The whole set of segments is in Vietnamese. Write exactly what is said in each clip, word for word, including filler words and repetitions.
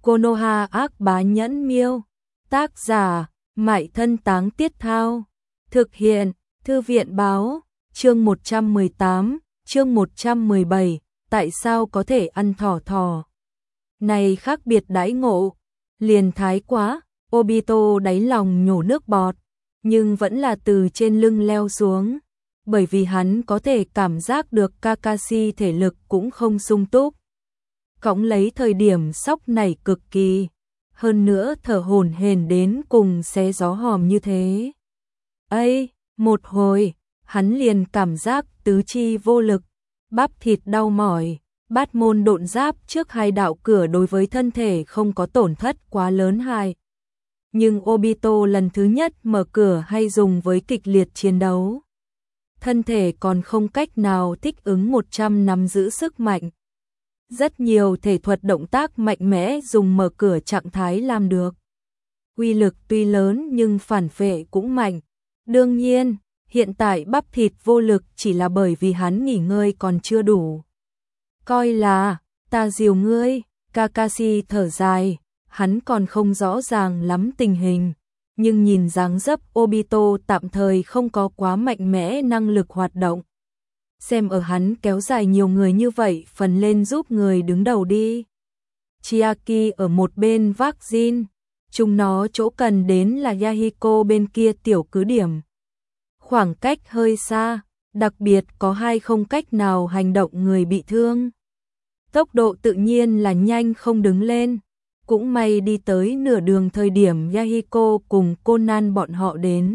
Konoha ác bá nhẫn miêu. Tác giả, Mại Thân Táng Tiết Thao. Thực hiện, Thư viện Báo. Chương một trăm mười tám, chương một trăm mười bảy, tại sao có thể ăn thỏ thỏ? Này khác biệt đãi ngộ, liền thái quá, Obito đáy lòng nhổ nước bọt, nhưng vẫn là từ trên lưng leo xuống, bởi vì hắn có thể cảm giác được Kakashi thể lực cũng không sung túc. Cõng lấy thời điểm sóc này cực kỳ, hơn nữa thở hổn hển đến cùng xé gió hòm như thế. Ây, một hồi, hắn liền cảm giác tứ chi vô lực, bắp thịt đau mỏi, bát môn độn giáp trước hai đạo cửa đối với thân thể không có tổn thất quá lớn hại. Nhưng Obito lần thứ nhất mở cửa hay dùng với kịch liệt chiến đấu. Thân thể còn không cách nào thích ứng một trăm nắm giữ sức mạnh. Rất nhiều thể thuật động tác mạnh mẽ dùng mở cửa trạng thái làm được. Uy lực tuy lớn nhưng phản phệ cũng mạnh. Đương nhiên, hiện tại bắp thịt vô lực chỉ là bởi vì hắn nghỉ ngơi còn chưa đủ. Coi là, ta dìu ngươi, Kakashi thở dài, hắn còn không rõ ràng lắm tình hình. Nhưng nhìn dáng dấp Obito tạm thời không có quá mạnh mẽ năng lực hoạt động. Xem ở hắn kéo dài nhiều người như vậy phần lên giúp người đứng đầu đi. Chiaki ở một bên vác Jin, chúng nó chỗ cần đến là Yahiko bên kia tiểu cứ điểm. Khoảng cách hơi xa, đặc biệt có hai không cách nào hành động người bị thương. Tốc độ tự nhiên là nhanh không đứng lên. Cũng may đi tới nửa đường thời điểm Yahiko cùng Conan bọn họ đến.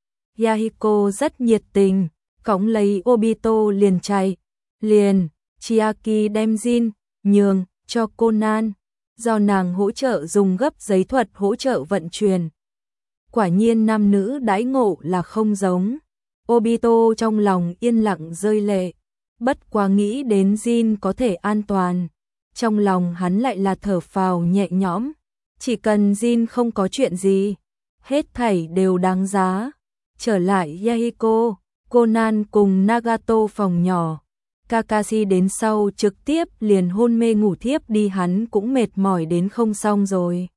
Yahiko rất nhiệt tình, cõng lấy Obito liền chạy. Liền, Chiaki đem Jin, nhường, cho Conan, do nàng hỗ trợ dùng gấp giấy thuật hỗ trợ vận chuyển. Quả nhiên nam nữ đãi ngộ là không giống. Obito trong lòng yên lặng rơi lệ, bất quá nghĩ đến Jin có thể an toàn. Trong lòng hắn lại là thở phào nhẹ nhõm, chỉ cần Jin không có chuyện gì, hết thảy đều đáng giá. Trở lại Yahiko, Conan cùng Nagato phòng nhỏ, Kakashi đến sau trực tiếp liền hôn mê ngủ thiếp đi, hắn cũng mệt mỏi đến không xong rồi.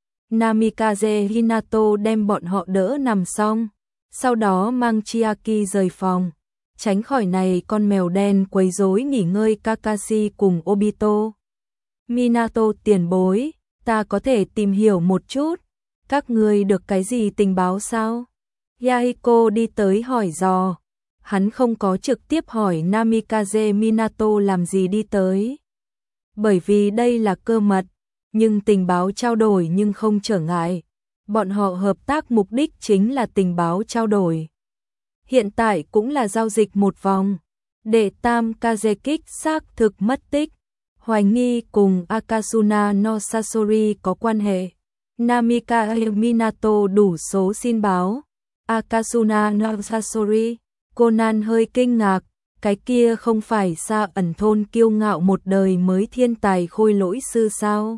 Namikaze Hinato đem bọn họ đỡ nằm xong, sau đó mang Chiaki rời phòng, tránh khỏi này con mèo đen quấy rối nghỉ ngơi Kakashi cùng Obito. Minato tiền bối, ta có thể tìm hiểu một chút, các ngươi được cái gì tình báo sao? Yahiko đi tới hỏi dò, hắn không có trực tiếp hỏi Namikaze Minato làm gì đi tới. Bởi vì đây là cơ mật, nhưng tình báo trao đổi nhưng không trở ngại. Bọn họ hợp tác mục đích chính là tình báo trao đổi. Hiện tại cũng là giao dịch một vòng, để Tam Kazekik xác thực mất tích. Hoài nghi cùng Akasuna no Sasori có quan hệ. Namika Minato đủ số xin báo. Akasuna no Sasori, Conan hơi kinh ngạc, cái kia không phải Sa ẩn thôn kiêu ngạo một đời mới thiên tài khôi lỗi sư sao?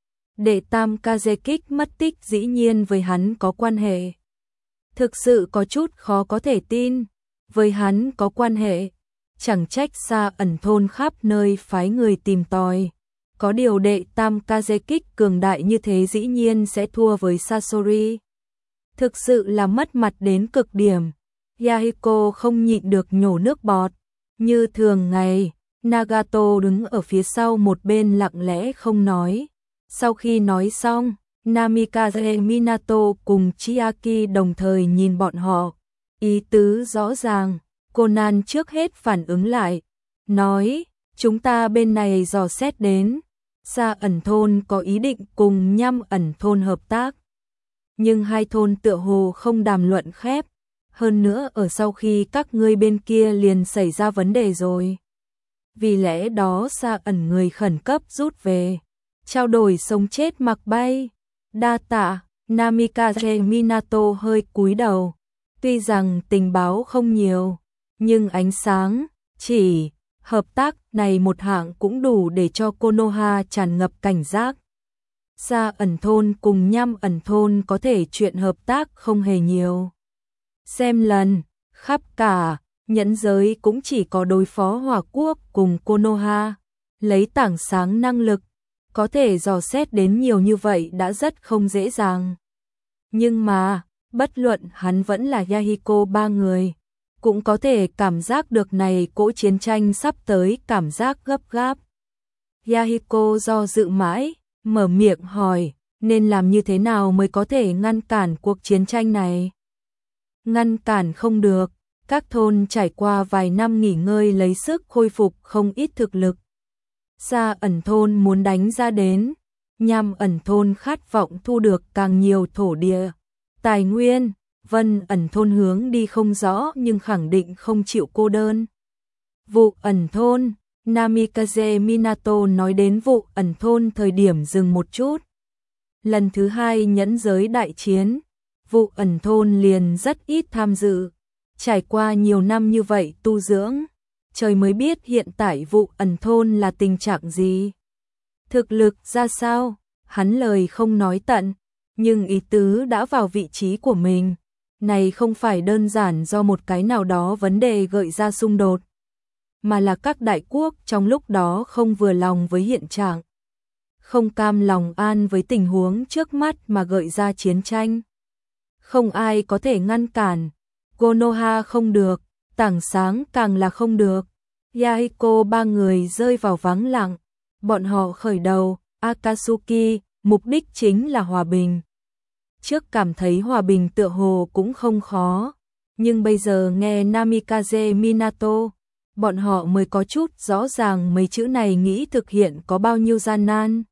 Để Tam Kazekik mất tích dĩ nhiên với hắn có quan hệ. Thực sự có chút khó có thể tin, với hắn có quan hệ. Chẳng trách Sa ẩn thôn khắp nơi phái người tìm tòi. Có điều đệ Tam Kazekik cường đại như thế dĩ nhiên sẽ thua với Sasori. Thực sự là mất mặt đến cực điểm. Yahiko không nhịn được nhổ nước bọt. Như thường ngày, Nagato đứng ở phía sau một bên lặng lẽ không nói. Sau khi nói xong, Namikaze Minato cùng Chiaki đồng thời nhìn bọn họ. Ý tứ rõ ràng. Conan trước hết phản ứng lại, nói, chúng ta bên này dò xét đến, Sa ẩn thôn có ý định cùng Nham ẩn thôn hợp tác. Nhưng hai thôn tựa hồ không đàm luận khép, hơn nữa ở sau khi các ngươi bên kia liền xảy ra vấn đề rồi. Vì lẽ đó Sa ẩn người khẩn cấp rút về, trao đổi sống chết mặc bay. Đa tạ, Namikaze Minato hơi cúi đầu, tuy rằng tình báo không nhiều. Nhưng ánh sáng, chỉ, hợp tác này một hạng cũng đủ để cho Konoha tràn ngập cảnh giác. Sa ẩn thôn cùng Nham ẩn thôn có thể chuyện hợp tác không hề nhiều. Xem lần, khắp cả, nhẫn giới cũng chỉ có đối phó Hỏa Quốc cùng Konoha. Lấy tảng sáng năng lực, có thể dò xét đến nhiều như vậy đã rất không dễ dàng. Nhưng mà, bất luận hắn vẫn là Yahiko ba người, cũng có thể cảm giác được này cỗ chiến tranh sắp tới cảm giác gấp gáp. Yahiko do dự mãi, mở miệng hỏi, nên làm như thế nào mới có thể ngăn cản cuộc chiến tranh này? Ngăn cản không được, các thôn trải qua vài năm nghỉ ngơi lấy sức khôi phục không ít thực lực. Sa ẩn thôn muốn đánh ra đến, Nham ẩn thôn khát vọng thu được càng nhiều thổ địa, tài nguyên, Vân ẩn thôn hướng đi không rõ nhưng khẳng định không chịu cô đơn. Vụ ẩn thôn, Namikaze Minato nói đến vụ ẩn thôn thời điểm dừng một chút. Lần thứ hai nhẫn giới đại chiến, vụ ẩn thôn liền rất ít tham dự. Trải qua nhiều năm như vậy tu dưỡng, trời mới biết hiện tại vụ ẩn thôn là tình trạng gì. Thực lực ra sao, hắn lời không nói tận, nhưng ý tứ đã vào vị trí của mình. Này không phải đơn giản do một cái nào đó vấn đề gợi ra xung đột, mà là các đại quốc trong lúc đó không vừa lòng với hiện trạng, không cam lòng an với tình huống trước mắt mà gợi ra chiến tranh. Không ai có thể ngăn cản, Konoha không được, Tảng Sáng càng là không được. Yahiko ba người rơi vào vắng lặng, bọn họ khởi đầu, Akatsuki, mục đích chính là hòa bình. Trước cảm thấy hòa bình tựa hồ cũng không khó, nhưng bây giờ nghe Namikaze Minato, bọn họ mới có chút rõ ràng mấy chữ này nghĩ thực hiện có bao nhiêu gian nan.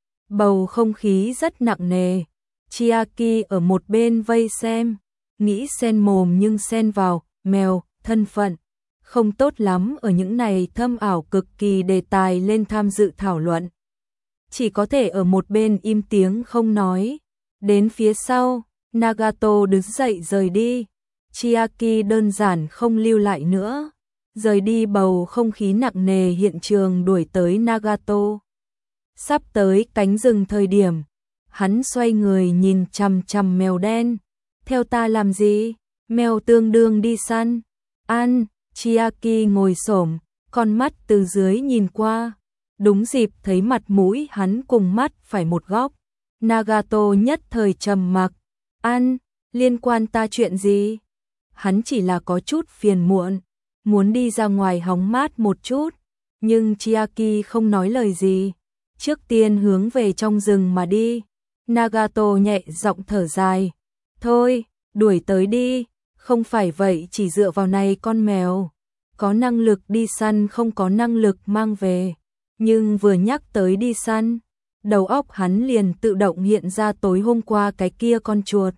Bầu không khí rất nặng nề, Chiaki ở một bên vây xem, nghĩ xen mồm nhưng xen vào, mèo, thân phận, không tốt lắm ở những này thâm ảo cực kỳ đề tài lên tham dự thảo luận. Chỉ có thể ở một bên im tiếng không nói. Đến phía sau, Nagato đứng dậy rời đi. Chiaki đơn giản không lưu lại nữa. Rời đi bầu không khí nặng nề hiện trường đuổi tới Nagato. Sắp tới cánh rừng thời điểm, hắn xoay người nhìn chằm chằm mèo đen. Theo ta làm gì? Mèo tương đương đi săn. Ăn, Chiaki ngồi xổm, con mắt từ dưới nhìn qua. Đúng dịp thấy mặt mũi hắn cùng mắt phải một góc. Nagato nhất thời trầm mặc. Ăn, liên quan ta chuyện gì? Hắn chỉ là có chút phiền muộn, muốn đi ra ngoài hóng mát một chút. Nhưng Chiaki không nói lời gì. Trước tiên hướng về trong rừng mà đi. Nagato nhẹ giọng thở dài. Thôi, đuổi tới đi. Không phải vậy chỉ dựa vào này con mèo. Có năng lực đi săn không có năng lực mang về. Nhưng vừa nhắc tới đi săn, đầu óc hắn liền tự động hiện ra tối hôm qua cái kia con chuột.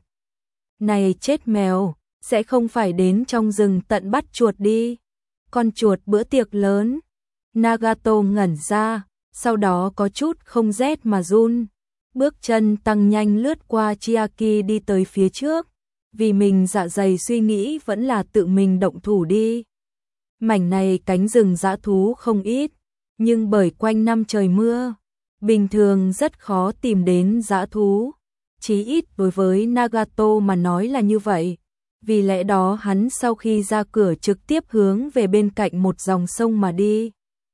Này chết mèo, sẽ không phải đến trong rừng tận bắt chuột đi. Con chuột bữa tiệc lớn. Nagato ngẩn ra, sau đó có chút không rét mà run. Bước chân tăng nhanh lướt qua Chiaki đi tới phía trước. Vì mình dạ dày suy nghĩ vẫn là tự mình động thủ đi. Mảnh này cánh rừng dã thú không ít, nhưng bởi quanh năm trời mưa, bình thường rất khó tìm đến dã thú. Chí ít đối với Nagato mà nói là như vậy. Vì lẽ đó hắn sau khi ra cửa trực tiếp hướng về bên cạnh một dòng sông mà đi.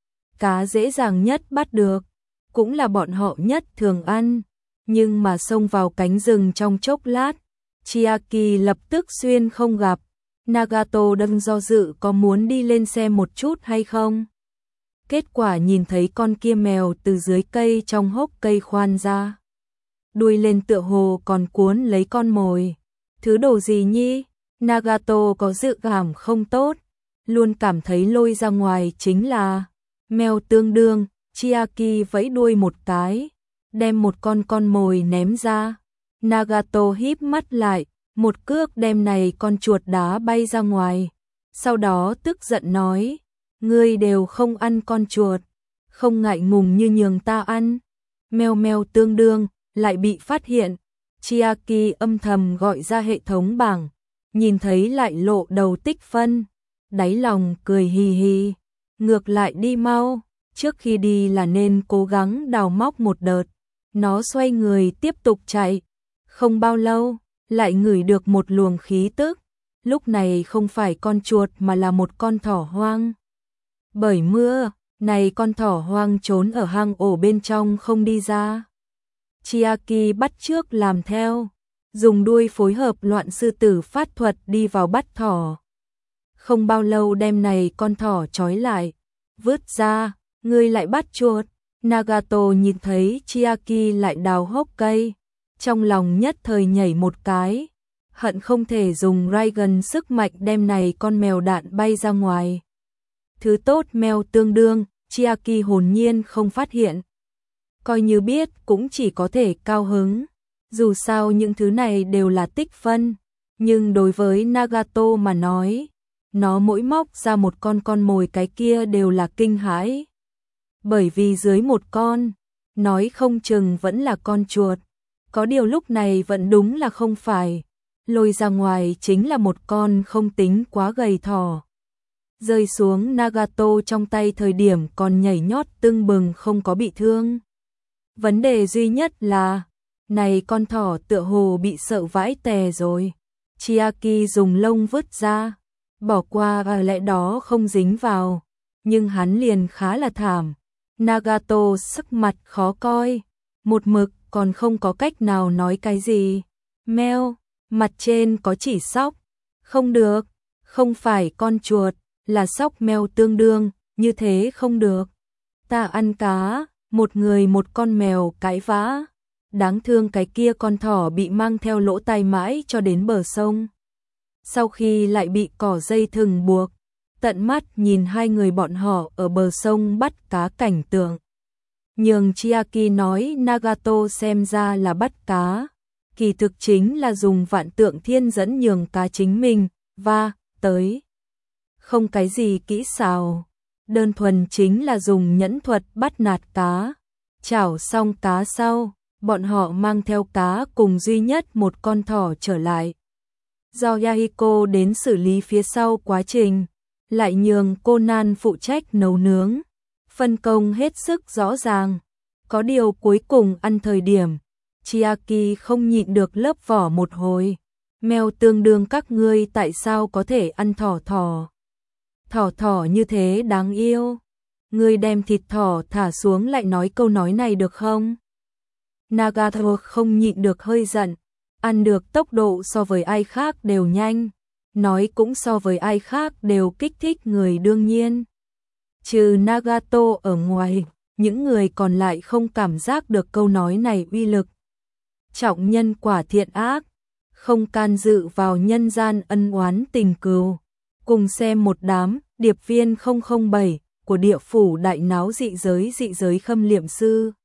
Cá dễ dàng nhất bắt được, cũng là bọn họ nhất thường ăn. Nhưng mà xông vào cánh rừng trong chốc lát, Chiaki lập tức xuyên không gặp. Nagato đang do dự có muốn đi lên xem một chút hay không. Kết quả nhìn thấy con kia mèo từ dưới cây trong hốc cây khoan ra. Đuôi lên tựa hồ còn cuốn lấy con mồi. Thứ đồ gì nhi? Nagato có dự cảm không tốt. Luôn cảm thấy lôi ra ngoài chính là mèo tương đương. Chiaki vẫy đuôi một cái, đem một con con mồi ném ra. Nagato híp mắt lại, một cước đem này con chuột đá bay ra ngoài. Sau đó tức giận nói, ngươi đều không ăn con chuột, không ngại ngùng như nhường ta ăn. Mèo mèo tương đương, lại bị phát hiện. Chiaki âm thầm gọi ra hệ thống bảng, nhìn thấy lại lộ đầu tích phân. Đáy lòng cười hì hì, ngược lại đi mau, trước khi đi là nên cố gắng đào móc một đợt. Nó xoay người tiếp tục chạy, không bao lâu, lại ngửi được một luồng khí tức. Lúc này không phải con chuột mà là một con thỏ hoang. Bởi mưa, Này con thỏ hoang trốn ở hang ổ bên trong không đi ra. Chiaki bắt chước làm theo, dùng đuôi phối hợp loạn sư tử phát thuật đi vào bắt thỏ. Không bao lâu đem này con thỏ trói lại, vứt ra, ngươi lại bắt chuột. Nagato nhìn thấy Chiaki lại đào hốc cây, trong lòng nhất thời nhảy một cái, hận không thể dùng Raigan sức mạnh đem này con mèo đạn bay ra ngoài. Thứ tốt mèo tương đương, Chiaki hồn nhiên không phát hiện. Coi như biết cũng chỉ có thể cao hứng, dù sao những thứ này đều là tích phân, nhưng đối với Nagato mà nói, nó mỗi móc ra một con con mồi cái kia đều là kinh hãi. Bởi vì dưới một con, nói không chừng vẫn là con chuột, có điều lúc này vẫn đúng là không phải, lôi ra ngoài chính là một con không tính quá gầy thỏ. Rơi xuống Nagato trong tay thời điểm còn nhảy nhót tưng bừng không có bị thương. Vấn đề duy nhất là, này con thỏ tựa hồ bị sợ vãi tè rồi. Chiaki dùng lông vứt ra, bỏ qua và lẽ đó không dính vào, nhưng hắn liền khá là thảm. Nagato sắc mặt khó coi, một mực còn không có cách nào nói cái gì. Mèo, mặt trên có chỉ sóc, không được, không phải con chuột, là sóc mèo tương đương, như thế không được. Ta ăn cá, một người một con mèo cãi vã, đáng thương cái kia con thỏ bị mang theo lỗ tai mãi cho đến bờ sông. Sau khi lại bị cỏ dây thừng buộc, tận mắt nhìn hai người bọn họ ở bờ sông bắt cá cảnh tượng. Nhường Chiaki nói Nagato xem ra là bắt cá, kỳ thực chính là dùng vạn tượng thiên dẫn nhường cá chính mình, và, tới. Không cái gì kỹ xảo, đơn thuần chính là dùng nhẫn thuật bắt nạt cá. Chảo xong cá sau, bọn họ mang theo cá cùng duy nhất một con thỏ trở lại. Do Yahiko đến xử lý phía sau quá trình, lại nhường Conan phụ trách nấu nướng. Phân công hết sức rõ ràng, có điều cuối cùng ăn thời điểm, Chiaki không nhịn được lớp vỏ một hồi. Mèo tương đương các ngươi tại sao có thể ăn thỏ thỏ? Thỏ thỏ như thế đáng yêu. Ngươi đem thịt thỏ thả xuống lại nói câu nói này được không? Nagato không nhịn được hơi giận, ăn được tốc độ so với ai khác đều nhanh, nói cũng so với ai khác đều kích thích người đương nhiên. Trừ Nagato ở ngoài, những người còn lại không cảm giác được câu nói này uy lực. Trọng nhân quả thiện ác, không can dự vào nhân gian ân oán tình cừu. Cùng xem một đám điệp viên không không bảy của địa phủ đại náo dị giới dị giới khâm liệm sư.